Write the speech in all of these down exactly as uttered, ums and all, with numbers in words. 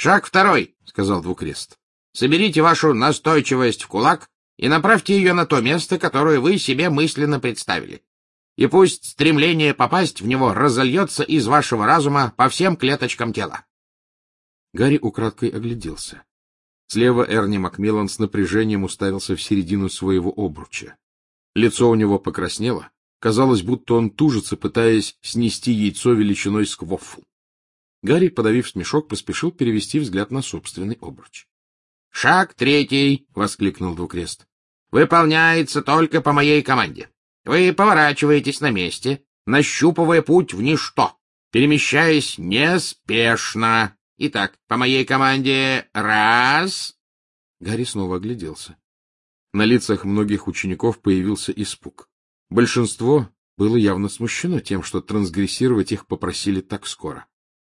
Шаг второй, — сказал Двукрест. Соберите вашу настойчивость в кулак и направьте ее на то место, которое вы себе мысленно представили. И пусть стремление попасть в него разольется из вашего разума по всем клеточкам тела. Гарри украдкой огляделся. Слева Эрни Макмиллан с напряжением уставился в середину своего обруча. Лицо у него покраснело. Казалось, будто он тужится, пытаясь снести яйцо величиной с квоффл. Гарри, подавив смешок, поспешил перевести взгляд на собственный обруч. — Шаг третий! — воскликнул Двукрест. — Выполняется только по моей команде. Вы поворачиваетесь на месте, нащупывая путь в ничто, перемещаясь неспешно. Итак, по моей команде раз... Гарри снова огляделся. На лицах многих учеников появился испуг. Большинство было явно смущено тем, что трансгрессировать их попросили так скоро.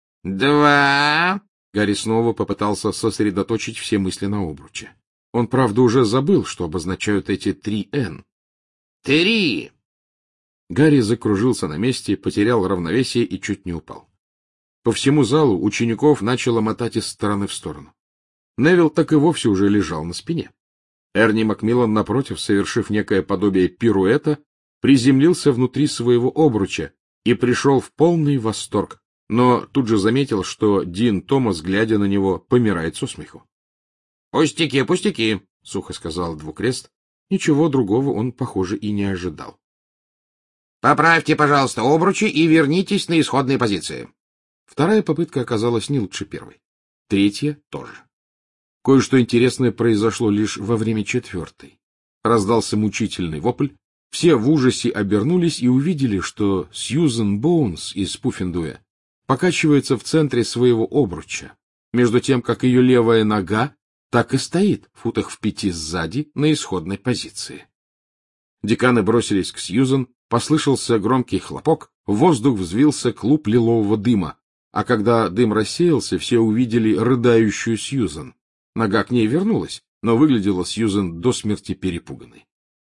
Два... Гарри снова попытался сосредоточить все мысли на обруче. Он, правда, уже забыл, что обозначают эти три «Н». Три... Гарри закружился на месте, потерял равновесие и чуть не упал. По всему залу учеников начало мотать из стороны в сторону. Невилл так и вовсе уже лежал на спине. Эрни Макмиллан, напротив, совершив некое подобие пируэта, приземлился внутри своего обруча и пришел в полный восторг, но тут же заметил, что Дин Томас, глядя на него, помирает со смеху. — Пустяки, пустяки, — сухо сказал Двукрест. Ничего другого он, похоже, и не ожидал. — Поправьте, пожалуйста, обручи и вернитесь на исходные позиции. Вторая попытка оказалась не лучше первой. Третья тоже. Кое-что интересное произошло лишь во время четвертой. Раздался мучительный вопль. Все в ужасе обернулись и увидели, что Сьюзен Боунс из Пуффендуя покачивается в центре своего обруча, между тем, как ее левая нога так и стоит в футах в пяти сзади на исходной позиции. Деканы бросились к Сьюзен, послышался громкий хлопок, в воздух взвился клуб лилового дыма, а когда дым рассеялся, все увидели рыдающую Сьюзен. Нога к ней вернулась, но выглядела Сьюзен до смерти перепуганной.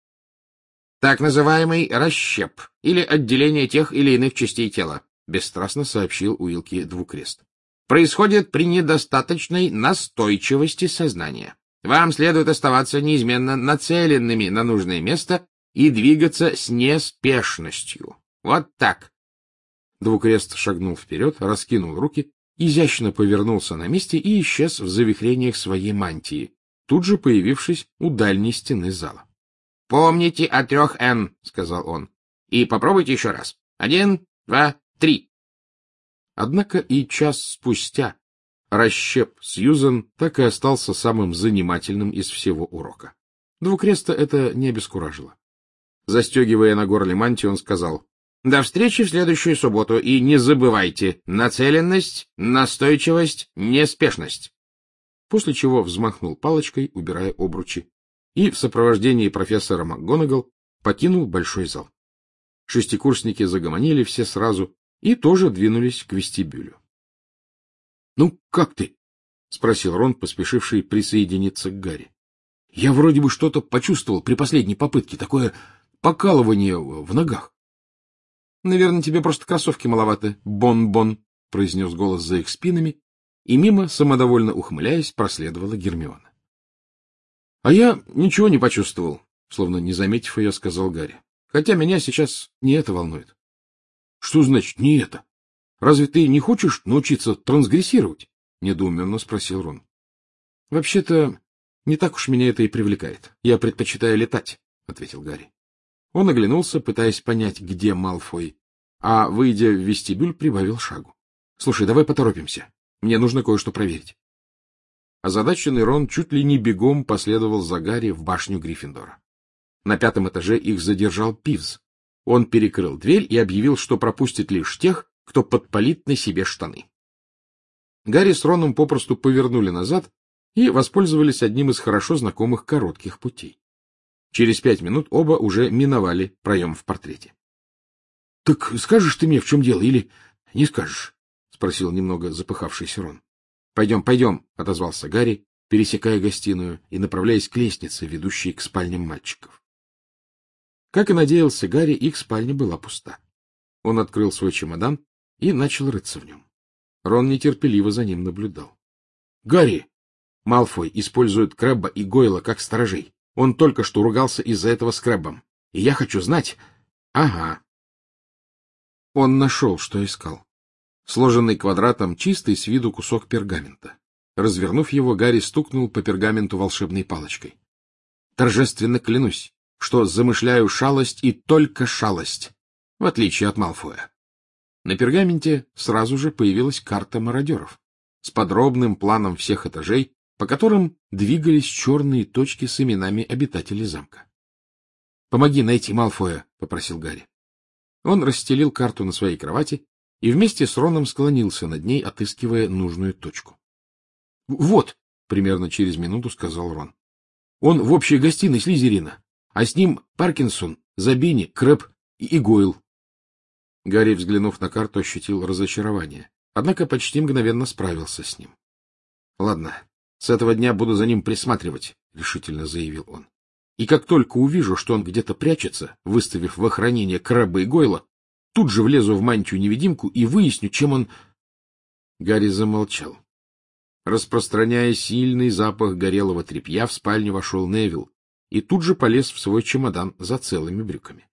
— Так называемый расщеп или отделение тех или иных частей тела, — бесстрастно сообщил Уилки Двукрест. — Происходит при недостаточной настойчивости сознания. Вам следует оставаться неизменно нацеленными на нужное место и двигаться с неспешностью. Вот так. Двукрест шагнул вперед, раскинул руки, изящно повернулся на месте и исчез в завихрениях своей мантии, тут же появившись у дальней стены зала. — Помните о трех «Н», — сказал он, — и попробуйте еще раз. Один, два, три. Однако и час спустя расщеп Сьюзен так и остался самым занимательным из всего урока. Двукреста это не обескуражило. Застегивая на горле мантию, он сказал: — До встречи в следующую субботу, и не забывайте — нацеленность, настойчивость, неспешность. После чего взмахнул палочкой, убирая обручи, и в сопровождении профессора МакГонагал покинул большой зал. Шестикурсники загомонили все сразу и тоже двинулись к вестибюлю. — Ну, как ты? — спросил Рон, поспешивший присоединиться к Гарри. — Я вроде бы что-то почувствовал при последней попытке, такое покалывание в ногах. — Наверное, тебе просто кроссовки маловаты, Бон-Бон, — произнес голос за их спинами, и мимо, самодовольно ухмыляясь, проследовала Гермиона. — А я ничего не почувствовал, — словно не заметив ее, сказал Гарри. — Хотя меня сейчас не это волнует. — Что значит «не это»? Разве ты не хочешь научиться трансгрессировать? — недоуменно спросил Рон. — Вообще-то, не так уж меня это и привлекает. Я предпочитаю летать, — ответил Гарри. Он оглянулся, пытаясь понять, где Малфой, а, выйдя в вестибюль, прибавил шагу. — Слушай, давай поторопимся. Мне нужно кое-что проверить. Озадаченный Рон чуть ли не бегом последовал за Гарри в башню Гриффиндора. На пятом этаже их задержал Пивз. Он перекрыл дверь и объявил, что пропустит лишь тех, кто подпалит на себе штаны. Гарри с Роном попросту повернули назад и воспользовались одним из хорошо знакомых коротких путей. Через пять минут оба уже миновали проем в портрете. — Так скажешь ты мне, в чем дело, или не скажешь? — спросил немного запыхавшийся Рон. — Пойдем, пойдем, — отозвался Гарри, пересекая гостиную и направляясь к лестнице, ведущей к спальням мальчиков. Как и надеялся Гарри, их спальня была пуста. Он открыл свой чемодан и начал рыться в нем. Рон нетерпеливо за ним наблюдал. Гарри! Малфой использует Крэбба и Гойла как сторожей. Он только что ругался из-за этого с Крэббом. И я хочу знать... Ага. Он нашел, что искал. Сложенный квадратом чистый с виду кусок пергамента. Развернув его, Гарри стукнул по пергаменту волшебной палочкой. Торжественно клянусь, что замышляю шалость и только шалость, в отличие от Малфоя. На пергаменте сразу же появилась карта мародеров с подробным планом всех этажей, по которым двигались черные точки с именами обитателей замка. — Помоги найти Малфоя, — попросил Гарри. Он расстелил карту на своей кровати и вместе с Роном склонился над ней, отыскивая нужную точку. — Вот, — примерно через минуту сказал Рон. — Он в общей гостиной Слизерина, а с ним Паркинсон, Забини, Крэбб и Гойл. Гарри, взглянув на карту, ощутил разочарование, однако почти мгновенно справился с ним. — Ладно, с этого дня буду за ним присматривать, — решительно заявил он. — И как только увижу, что он где-то прячется, выставив в охранение Крэбба и Гойла, тут же влезу в мантию-невидимку и выясню, чем он... Гарри замолчал. Распространяя сильный запах горелого тряпья, в спальню вошел Невилл и тут же полез в свой чемодан за целыми брюками.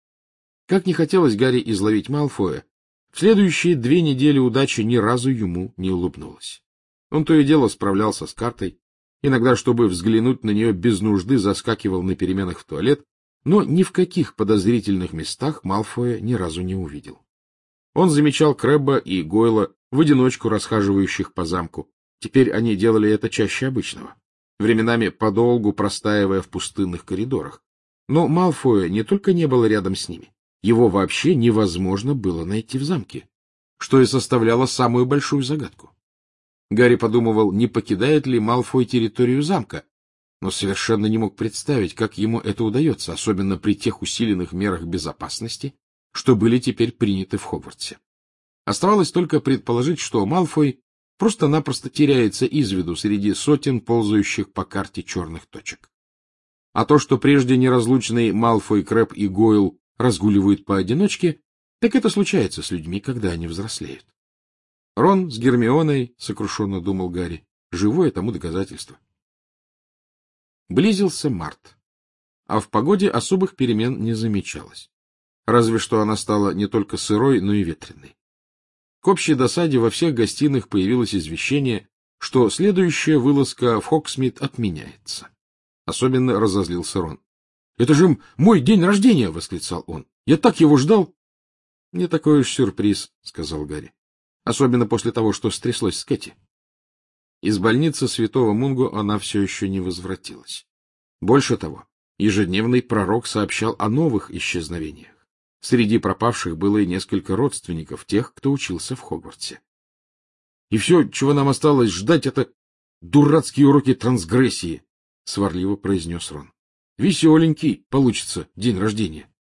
Как не хотелось Гарри изловить Малфоя, в следующие две недели удачи ни разу ему не улыбнулась. Он то и дело справлялся с картой, иногда, чтобы взглянуть на нее без нужды, заскакивал на переменах в туалет, но ни в каких подозрительных местах Малфоя ни разу не увидел. Он замечал Крэбба и Гойла, в одиночку расхаживающих по замку. Теперь они делали это чаще обычного, временами подолгу простаивая в пустынных коридорах. Но Малфоя не только не было рядом с ними, его вообще невозможно было найти в замке, что и составляло самую большую загадку. Гарри подумывал, не покидает ли Малфой территорию замка, но совершенно не мог представить, как ему это удается, особенно при тех усиленных мерах безопасности, что были теперь приняты в Хогвартсе. Оставалось только предположить, что Малфой просто-напросто теряется из виду среди сотен ползающих по карте черных точек. А то, что прежде неразлучные Малфой, Крэбб и Гойл разгуливают поодиночке, так это случается с людьми, когда они взрослеют. Рон с Гермионой, сокрушенно думал Гарри, живое тому доказательство. Близился март, а в погоде особых перемен не замечалось. Разве что она стала не только сырой, но и ветреной. К общей досаде во всех гостиных появилось извещение, что следующая вылазка в Хогсмит отменяется. Особенно разозлился Рон. — Это же мой день рождения! — восклицал он. — Я так его ждал! — Не такой уж сюрприз, — сказал Гарри. — Особенно после того, что стряслось с Кэти. Из больницы Святого Мунго она все еще не возвратилась. Больше того, ежедневный пророк сообщал о новых исчезновениях. Среди пропавших было и несколько родственников тех, кто учился в Хогвартсе. — И все, чего нам осталось ждать, это дурацкие уроки трансгрессии, — сварливо произнес Рон. — Веселенький получится день рождения.